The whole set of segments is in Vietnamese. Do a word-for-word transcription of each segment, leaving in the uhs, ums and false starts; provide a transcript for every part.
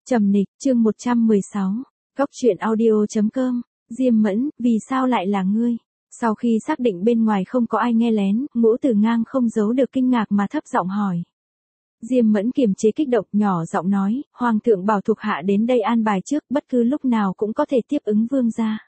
Trầm nịch, chương một trăm mười sáu, Góc truyện audio.com, Diêm Mẫn, vì sao lại là ngươi? Sau khi xác định bên ngoài không có ai nghe lén, Ngũ Tử Ngang không giấu được kinh ngạc mà thấp giọng hỏi. Diêm Mẫn kiềm chế kích động, nhỏ giọng nói, Hoàng thượng bảo thuộc hạ đến đây an bài trước, bất cứ lúc nào cũng có thể tiếp ứng vương gia.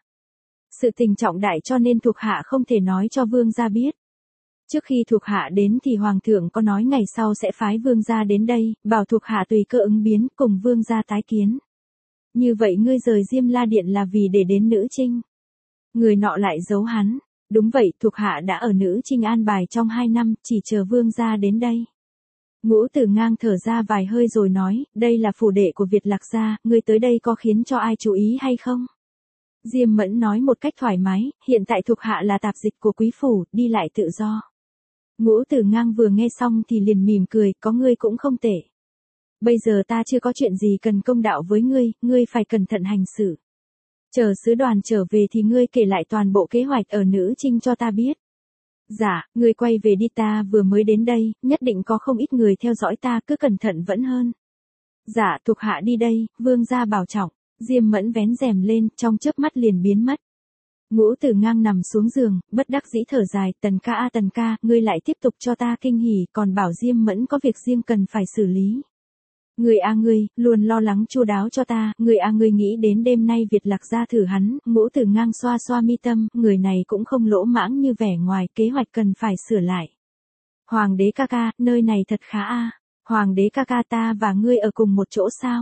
Sự tình trọng đại cho nên thuộc hạ không thể nói cho vương gia biết. Trước khi thuộc hạ đến thì Hoàng thượng có nói ngày sau sẽ phái vương gia đến đây, bảo thuộc hạ tùy cơ ứng biến cùng vương gia tái kiến. Như vậy ngươi rời Diêm La Điện là vì để đến Nữ Trinh. Người nọ lại giấu hắn. Đúng vậy, thuộc hạ đã ở Nữ Trinh an bài trong hai năm, chỉ chờ vương gia đến đây. Ngũ Tử Ngang thở ra vài hơi rồi nói, đây là phủ đệ của Việt Lạc gia, ngươi tới đây có khiến cho ai chú ý hay không? Diêm Mẫn nói một cách thoải mái, hiện tại thuộc hạ là tạp dịch của quý phủ, đi lại tự do. Ngũ Tử Ngang vừa nghe xong thì liền mỉm cười, có ngươi cũng không tệ. Bây giờ ta chưa có chuyện gì cần công đạo với ngươi, ngươi phải cẩn thận hành xử. Chờ sứ đoàn trở về thì ngươi kể lại toàn bộ kế hoạch ở Nữ Trinh cho ta biết. Dạ, ngươi quay về đi, ta vừa mới đến đây, nhất định có không ít người theo dõi ta, cứ cẩn thận vẫn hơn. Dạ, thuộc hạ đi đây, vương gia bảo trọng. Diêm Mẫn vén rèm lên, trong chớp mắt liền biến mất. Ngũ Tử Ngang nằm xuống giường, bất đắc dĩ thở dài, Tần ca a Tần ca, ngươi lại tiếp tục cho ta kinh hỉ, còn bảo Diêm Mẫn có việc riêng cần phải xử lý. Ngươi a ngươi, luôn lo lắng chu đáo cho ta, ngươi a ngươi nghĩ đến đêm nay Việt Lạc gia thử hắn, Ngũ Tử Ngang xoa xoa mi tâm, người này cũng không lỗ mãng như vẻ ngoài, kế hoạch cần phải sửa lại. Hoàng đế ca ca, nơi này thật khá a. Hoàng đế ca ca, ta và ngươi ở cùng một chỗ sao?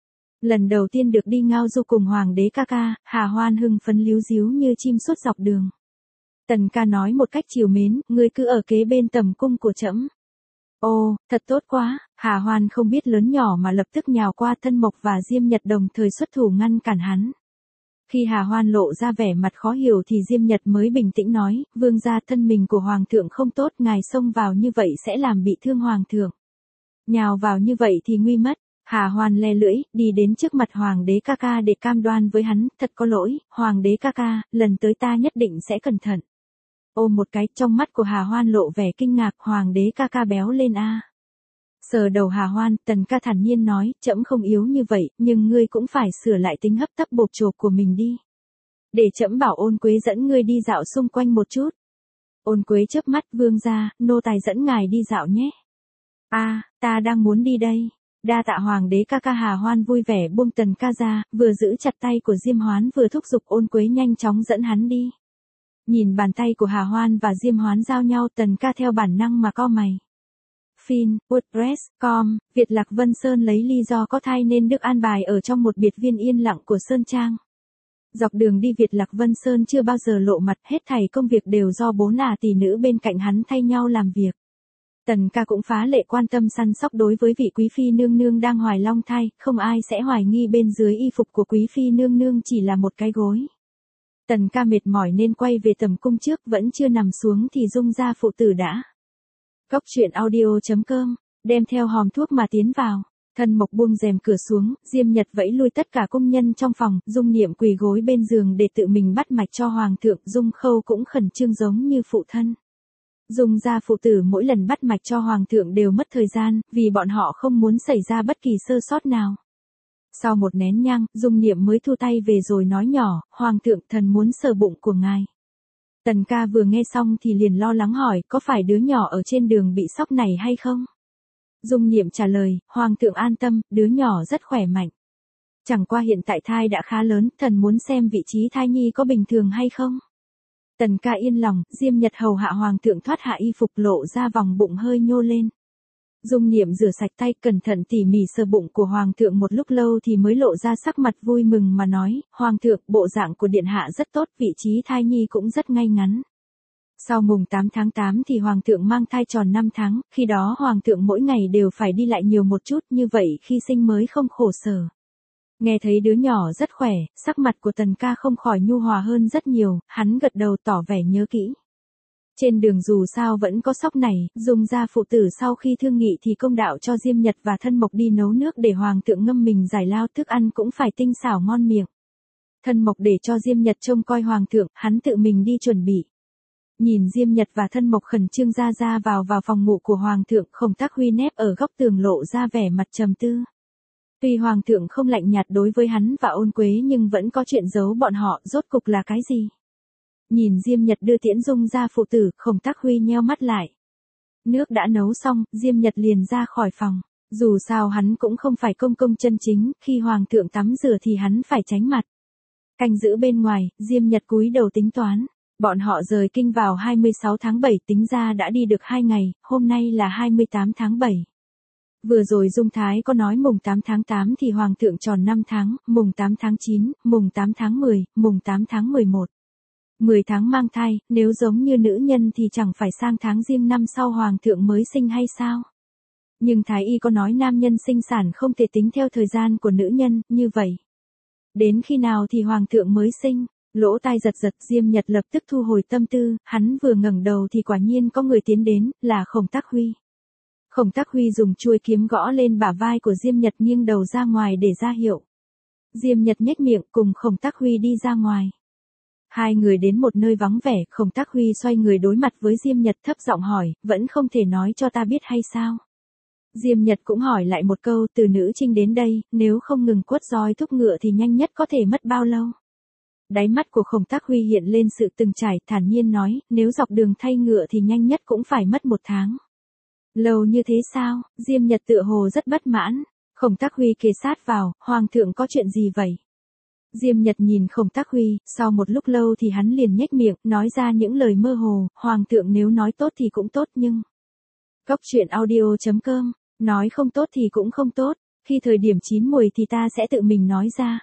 Lần đầu tiên được đi ngao du cùng Hoàng đế ca ca, Hà Hoan hưng phấn líu díu như chim suốt dọc đường. Tần ca nói một cách trìu mến, ngươi cứ ở kế bên tầm cung của trẫm. Ồ, thật tốt quá, Hà Hoan không biết lớn nhỏ mà lập tức nhào qua Thân Mộc và Diêm Nhật đồng thời xuất thủ ngăn cản hắn. Khi Hà Hoan lộ ra vẻ mặt khó hiểu thì Diêm Nhật mới bình tĩnh nói, vương gia, thân mình của Hoàng thượng không tốt, ngài xông vào như vậy sẽ làm bị thương Hoàng thượng. Nhào vào như vậy thì nguy mất. Hà Hoan le lưỡi, đi đến trước mặt Hoàng đế ca ca để cam đoan với hắn, thật có lỗi, Hoàng đế ca ca, lần tới ta nhất định sẽ cẩn thận. Ôm một cái, trong mắt của Hà Hoan lộ vẻ kinh ngạc, Hoàng đế ca ca béo lên a. Sờ đầu Hà Hoan, Tần ca thản nhiên nói, trẫm không yếu như vậy, nhưng ngươi cũng phải sửa lại tính hấp tấp bộp chộp của mình đi. Để trẫm bảo Ôn Quế dẫn ngươi đi dạo xung quanh một chút. Ôn Quế chớp mắt, vương gia, nô tài dẫn ngài đi dạo nhé. A, ta đang muốn đi đây. Đa tạ Hoàng đế ca ca. Hà Hoan vui vẻ buông Tần ca ra, vừa giữ chặt tay của Diêm Hoán vừa thúc giục Ôn Quế nhanh chóng dẫn hắn đi. Nhìn bàn tay của Hà Hoan và Diêm Hoán giao nhau, Tần ca theo bản năng mà co mày. Fin, WordPress, com, Việt Lạc Vân Sơn lấy lý do có thai nên được an bài ở trong một biệt viên yên lặng của Sơn Trang. Dọc đường đi Việt Lạc Vân Sơn chưa bao giờ lộ mặt, hết thảy công việc đều do bốn ả tỷ nữ bên cạnh hắn thay nhau làm việc. Tần ca cũng phá lệ quan tâm săn sóc đối với vị quý phi nương nương đang hoài long thai, không ai sẽ hoài nghi bên dưới y phục của quý phi nương nương chỉ là một cái gối. Tần ca mệt mỏi nên quay về tầm cung trước, vẫn chưa nằm xuống thì Dung gia phụ tử đã. Góc truyện audio.com, đem theo hòm thuốc mà tiến vào. Thân Mộc buông rèm cửa xuống, Diêm Nhật vẫy lui tất cả công nhân trong phòng, Dung Niệm quỳ gối bên giường để tự mình bắt mạch cho Hoàng thượng, Dung Khâu cũng khẩn trương giống như phụ thân. Dung gia phụ tử mỗi lần bắt mạch cho Hoàng thượng đều mất thời gian, vì bọn họ không muốn xảy ra bất kỳ sơ sót nào. Sau một nén nhang, Dung Niệm mới thu tay về rồi nói nhỏ, Hoàng thượng, thần muốn sờ bụng của ngài. Tần ca vừa nghe xong thì liền lo lắng hỏi, có phải đứa nhỏ ở trên đường bị sốc này hay không? Dung Niệm trả lời, Hoàng thượng an tâm, đứa nhỏ rất khỏe mạnh. Chẳng qua hiện tại thai đã khá lớn, thần muốn xem vị trí thai nhi có bình thường hay không. Tần ca yên lòng, Diêm Nhật hầu hạ Hoàng thượng thoát hạ y phục, lộ ra vòng bụng hơi nhô lên. Dung Niệm rửa sạch tay, cẩn thận tỉ mỉ sờ bụng của Hoàng thượng một lúc lâu thì mới lộ ra sắc mặt vui mừng mà nói, Hoàng thượng, bộ dạng của điện hạ rất tốt, vị trí thai nhi cũng rất ngay ngắn. Sau mùng tám tháng tám thì Hoàng thượng mang thai tròn năm tháng, khi đó Hoàng thượng mỗi ngày đều phải đi lại nhiều một chút, như vậy khi sinh mới không khổ sở. Nghe thấy đứa nhỏ rất khỏe, sắc mặt của Tần ca không khỏi nhu hòa hơn rất nhiều, hắn gật đầu tỏ vẻ nhớ kỹ. Trên đường dù sao vẫn có sốc này, Dung gia phụ tử sau khi thương nghị thì công đạo cho Diêm Nhật và Thân Mộc đi nấu nước để Hoàng thượng ngâm mình giải lao, thức ăn cũng phải tinh xảo ngon miệng. Thân Mộc để cho Diêm Nhật trông coi Hoàng thượng, hắn tự mình đi chuẩn bị. Nhìn Diêm Nhật và Thân Mộc khẩn trương ra ra vào vào phòng ngủ của Hoàng thượng, Khổng Tác Huy nép ở góc tường lộ ra vẻ mặt trầm tư. Tuy hoàng thượng không lạnh nhạt đối với hắn và Ôn Quế nhưng vẫn có chuyện giấu bọn họ, rốt cục là cái gì? Nhìn Diêm Nhật đưa Tiễn Dung ra phụ tử, Khổng Tắc Huy nheo mắt lại. Nước đã nấu xong, Diêm Nhật liền ra khỏi phòng. Dù sao hắn cũng không phải công công chân chính, khi hoàng thượng tắm rửa thì hắn phải tránh mặt. Canh giữ bên ngoài, Diêm Nhật cúi đầu tính toán. Bọn họ rời kinh vào hai mươi sáu tháng bảy, tính ra đã đi được hai ngày, hôm nay là hai mươi tám tháng bảy. Vừa rồi Dung Thái có nói mùng tám tháng tám thì hoàng thượng tròn năm tháng, mùng tám tháng chín, mùng tám tháng mười, mùng tám tháng mười một. mười tháng mang thai, nếu giống như nữ nhân thì chẳng phải sang tháng Giêng năm sau hoàng thượng mới sinh hay sao? Nhưng Thái Y có nói nam nhân sinh sản không thể tính theo thời gian của nữ nhân, như vậy. Đến khi nào thì hoàng thượng mới sinh? Lỗ tai giật giật, Diêm Nhật lập tức thu hồi tâm tư, hắn vừa ngẩng đầu thì quả nhiên có người tiến đến, là Khổng Tắc Huy. Khổng Tắc Huy dùng chuôi kiếm gõ lên bả vai của Diêm Nhật nghiêng đầu ra ngoài để ra hiệu. Diêm Nhật nhếch miệng cùng Khổng Tắc Huy đi ra ngoài. Hai người đến một nơi vắng vẻ, Khổng Tắc Huy xoay người đối mặt với Diêm Nhật thấp giọng hỏi, vẫn không thể nói cho ta biết hay sao? Diêm Nhật cũng hỏi lại một câu, từ Nữ Trinh đến đây, nếu không ngừng quất roi thúc ngựa thì nhanh nhất có thể mất bao lâu? Đáy mắt của Khổng Tắc Huy hiện lên sự từng trải, thản nhiên nói, nếu dọc đường thay ngựa thì nhanh nhất cũng phải mất một tháng. Lâu như thế sao? Diêm Nhật tựa hồ rất bất mãn. Khổng Tắc Huy kề sát vào, hoàng thượng có chuyện gì vậy? Diêm Nhật nhìn Khổng Tắc Huy, sau một lúc lâu thì hắn liền nhếch miệng, nói ra những lời mơ hồ, hoàng thượng nếu nói tốt thì cũng tốt nhưng... Cốc truyện audio chấm com, nói không tốt thì cũng không tốt, khi thời điểm chín muồi thì ta sẽ tự mình nói ra.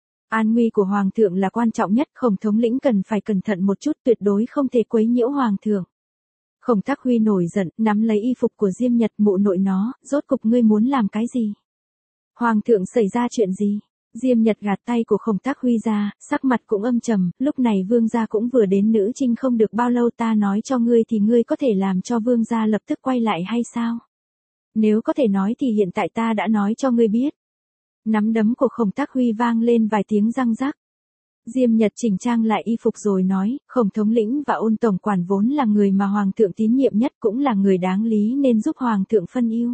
An nguy của hoàng thượng là quan trọng nhất, Khổng thống lĩnh cần phải cẩn thận một chút, tuyệt đối không thể quấy nhiễu hoàng thượng. Khổng Tắc Huy nổi giận, nắm lấy y phục của Diêm Nhật, mụ nội nó, rốt cục ngươi muốn làm cái gì? Hoàng thượng xảy ra chuyện gì? Diêm Nhật gạt tay của Khổng Tắc Huy ra, sắc mặt cũng âm trầm, lúc này vương gia cũng vừa đến Nữ Trinh không được bao lâu, ta nói cho ngươi thì ngươi có thể làm cho vương gia lập tức quay lại hay sao? Nếu có thể nói thì hiện tại ta đã nói cho ngươi biết. Nắm đấm của Khổng Tắc Huy vang lên vài tiếng răng rắc. Diêm Nhật chỉnh trang lại y phục rồi nói, Khổng thống lĩnh và Ôn tổng quản vốn là người mà hoàng thượng tín nhiệm nhất, cũng là người đáng lý nên giúp hoàng thượng phân ưu.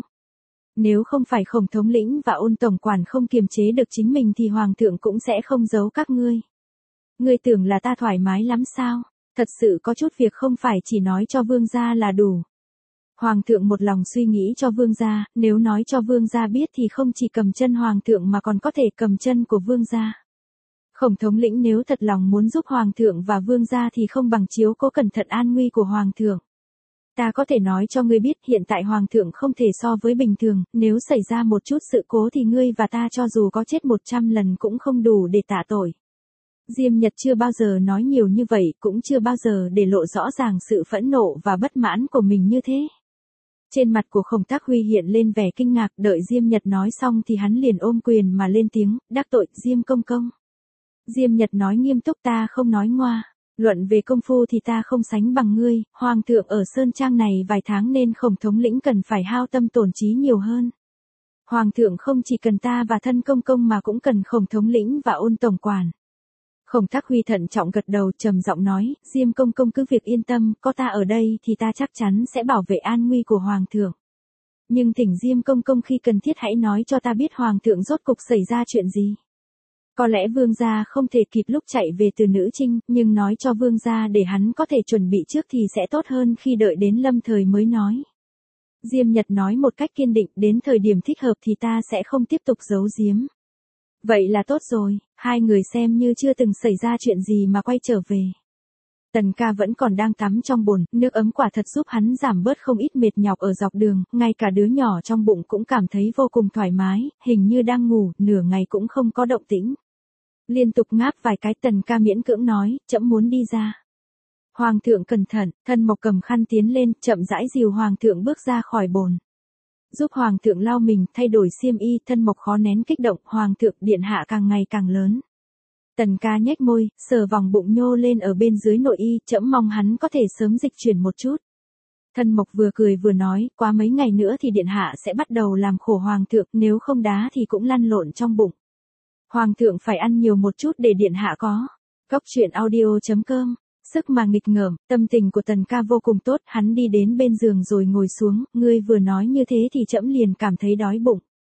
Nếu không phải Khổng thống lĩnh và Ôn tổng quản không kiềm chế được chính mình thì hoàng thượng cũng sẽ không giấu các ngươi. Ngươi tưởng là ta thoải mái lắm sao? Thật sự có chút việc không phải chỉ nói cho vương gia là đủ. Hoàng thượng một lòng suy nghĩ cho vương gia, nếu nói cho vương gia biết thì không chỉ cầm chân hoàng thượng mà còn có thể cầm chân của vương gia. Khổng thống lĩnh nếu thật lòng muốn giúp hoàng thượng và vương gia thì không bằng chiếu cố cẩn thận an nguy của hoàng thượng. Ta có thể nói cho ngươi biết hiện tại hoàng thượng không thể so với bình thường, nếu xảy ra một chút sự cố thì ngươi và ta cho dù có chết một trăm lần cũng không đủ để tạ tội. Diêm Nhật chưa bao giờ nói nhiều như vậy, cũng chưa bao giờ để lộ rõ ràng sự phẫn nộ và bất mãn của mình như thế. Trên mặt của Khổng Tắc Huy hiện lên vẻ kinh ngạc, đợi Diêm Nhật nói xong thì hắn liền ôm quyền mà lên tiếng, đắc tội, Diêm công công. Diêm Nhật nói nghiêm túc, ta không nói ngoa. Luận về công phu thì ta không sánh bằng ngươi, hoàng thượng ở Sơn Trang này vài tháng nên Khổng thống lĩnh cần phải hao tâm tổn trí nhiều hơn. Hoàng thượng không chỉ cần ta và thân công công mà cũng cần Khổng thống lĩnh và Ôn tổng quản. Khổng Tắc Huy thận trọng gật đầu, trầm giọng nói, Diêm công công cứ việc yên tâm, có ta ở đây thì ta chắc chắn sẽ bảo vệ an nguy của hoàng thượng. Nhưng thỉnh Diêm công công khi cần thiết hãy nói cho ta biết hoàng thượng rốt cục xảy ra chuyện gì. Có lẽ vương gia không thể kịp lúc chạy về từ Nữ Trinh, nhưng nói cho vương gia để hắn có thể chuẩn bị trước thì sẽ tốt hơn khi đợi đến lâm thời mới nói. Diêm Nhật nói một cách kiên định, đến thời điểm thích hợp thì ta sẽ không tiếp tục giấu giếm. Vậy là tốt rồi, hai người xem như chưa từng xảy ra chuyện gì mà quay trở về. Tần ca vẫn còn đang tắm trong bồn, nước ấm quả thật giúp hắn giảm bớt không ít mệt nhọc ở dọc đường, ngay cả đứa nhỏ trong bụng cũng cảm thấy vô cùng thoải mái, hình như đang ngủ, nửa ngày cũng không có động tĩnh. Liên tục ngáp vài cái, Tần ca miễn cưỡng nói, trẫm muốn đi ra. Hoàng thượng cẩn thận, Thân Mộc cầm khăn tiến lên, chậm rãi dìu hoàng thượng bước ra khỏi bồn. Giúp hoàng thượng lau mình, thay đổi xiêm y, Thân Mộc khó nén kích động, hoàng thượng điện hạ càng ngày càng lớn. Tần ca nhếch môi, sờ vòng bụng nhô lên ở bên dưới nội y, trẫm mong hắn có thể sớm dịch chuyển một chút. Thân Mộc vừa cười vừa nói, quá mấy ngày nữa thì điện hạ sẽ bắt đầu làm khổ hoàng thượng, nếu không đá thì cũng lăn lộn trong bụng. Hoàng thượng phải ăn nhiều một chút để điện hạ có. Cốc truyện audio chấm com, sức mà nghịch ngợm, tâm tình của Tần ca vô cùng tốt, hắn đi đến bên giường rồi ngồi xuống, ngươi vừa nói như thế thì trẫm liền cảm thấy đói bụng.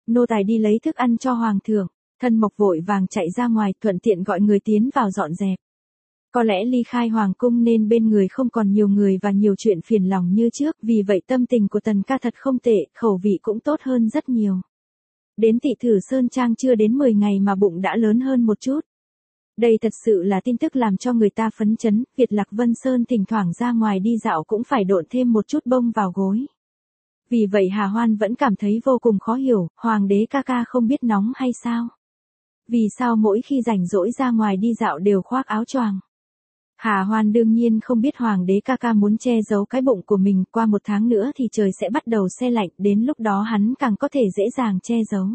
Nô tài đi lấy thức ăn cho hoàng thượng. Thân Mộc vội vàng chạy ra ngoài, thuận tiện gọi người tiến vào dọn dẹp. Có lẽ ly khai hoàng cung nên bên người không còn nhiều người và nhiều chuyện phiền lòng như trước, vì vậy tâm tình của Tần ca thật không tệ, khẩu vị cũng tốt hơn rất nhiều. Đến Tị Thử Sơn Trang chưa đến mười ngày mà bụng đã lớn hơn một chút. Đây thật sự là tin tức làm cho người ta phấn chấn, Việt Lạc Vân Sơn thỉnh thoảng ra ngoài đi dạo cũng phải độn thêm một chút bông vào gối. Vì vậy Hà Hoan vẫn cảm thấy vô cùng khó hiểu, hoàng đế ca ca không biết nóng hay sao? Vì sao mỗi khi rảnh rỗi ra ngoài đi dạo đều khoác áo choàng? Hà Hoan đương nhiên không biết hoàng đế ca ca muốn che giấu cái bụng của mình, qua một tháng nữa thì trời sẽ bắt đầu se lạnh, đến lúc đó hắn càng có thể dễ dàng che giấu.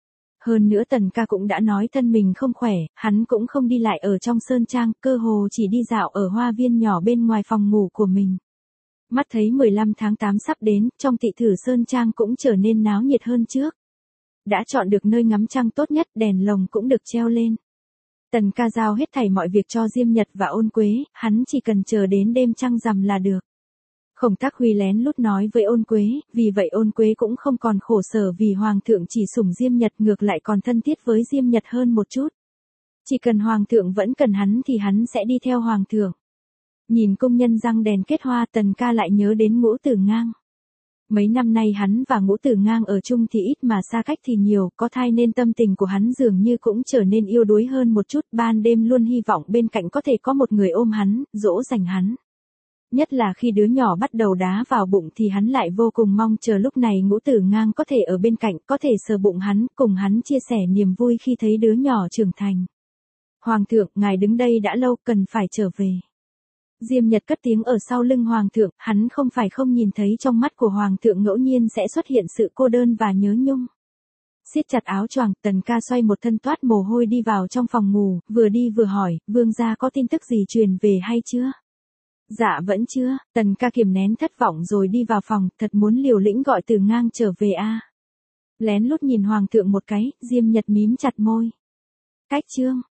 Hơn nữa Tần ca cũng đã nói thân mình không khỏe, hắn cũng không đi lại ở trong sơn trang, cơ hồ chỉ đi dạo ở hoa viên nhỏ bên ngoài phòng ngủ của mình. Mắt thấy mười lăm tháng tám sắp đến, trong Tị Thử Sơn Trang cũng trở nên náo nhiệt hơn trước. Đã chọn được nơi ngắm trăng tốt nhất, đèn lồng cũng được treo lên. Tần ca giao hết thảy mọi việc cho Diêm Nhật và Ôn Quế, hắn chỉ cần chờ đến đêm trăng rằm là được. Khổng Tác Huy lén lút nói với Ôn Quế, vì vậy Ôn Quế cũng không còn khổ sở vì hoàng thượng chỉ sủng Diêm Nhật, ngược lại còn thân thiết với Diêm Nhật hơn một chút. Chỉ cần hoàng thượng vẫn cần hắn thì hắn sẽ đi theo hoàng thượng. Nhìn công nhân răng đèn kết hoa, Tần ca lại nhớ đến Ngũ Tử Ngang. Mấy năm nay hắn và Ngũ Tử Ngang ở chung thì ít mà xa cách thì nhiều, có thai nên tâm tình của hắn dường như cũng trở nên yêu đuối hơn một chút, ban đêm luôn hy vọng bên cạnh có thể có một người ôm hắn, dỗ dành hắn. Nhất là khi đứa nhỏ bắt đầu đá vào bụng thì hắn lại vô cùng mong chờ lúc này Ngũ Tử Ngang có thể ở bên cạnh, có thể sờ bụng hắn, cùng hắn chia sẻ niềm vui khi thấy đứa nhỏ trưởng thành. Hoàng thượng, ngài đứng đây đã lâu, cần phải trở về. Diêm Nhật cất tiếng ở sau lưng hoàng thượng, hắn không phải không nhìn thấy trong mắt của hoàng thượng ngẫu nhiên sẽ xuất hiện sự cô đơn và nhớ nhung. Siết chặt áo choàng, Tần ca xoay một thân toát mồ hôi đi vào trong phòng ngủ, vừa đi vừa hỏi, vương gia có tin tức gì truyền về hay chưa? Dạ vẫn chưa, Tần ca kiềm nén thất vọng rồi đi vào phòng, thật muốn liều lĩnh gọi Tử Ngang trở về a. À. Lén lút nhìn hoàng thượng một cái, Diêm Nhật mím chặt môi. Cách chương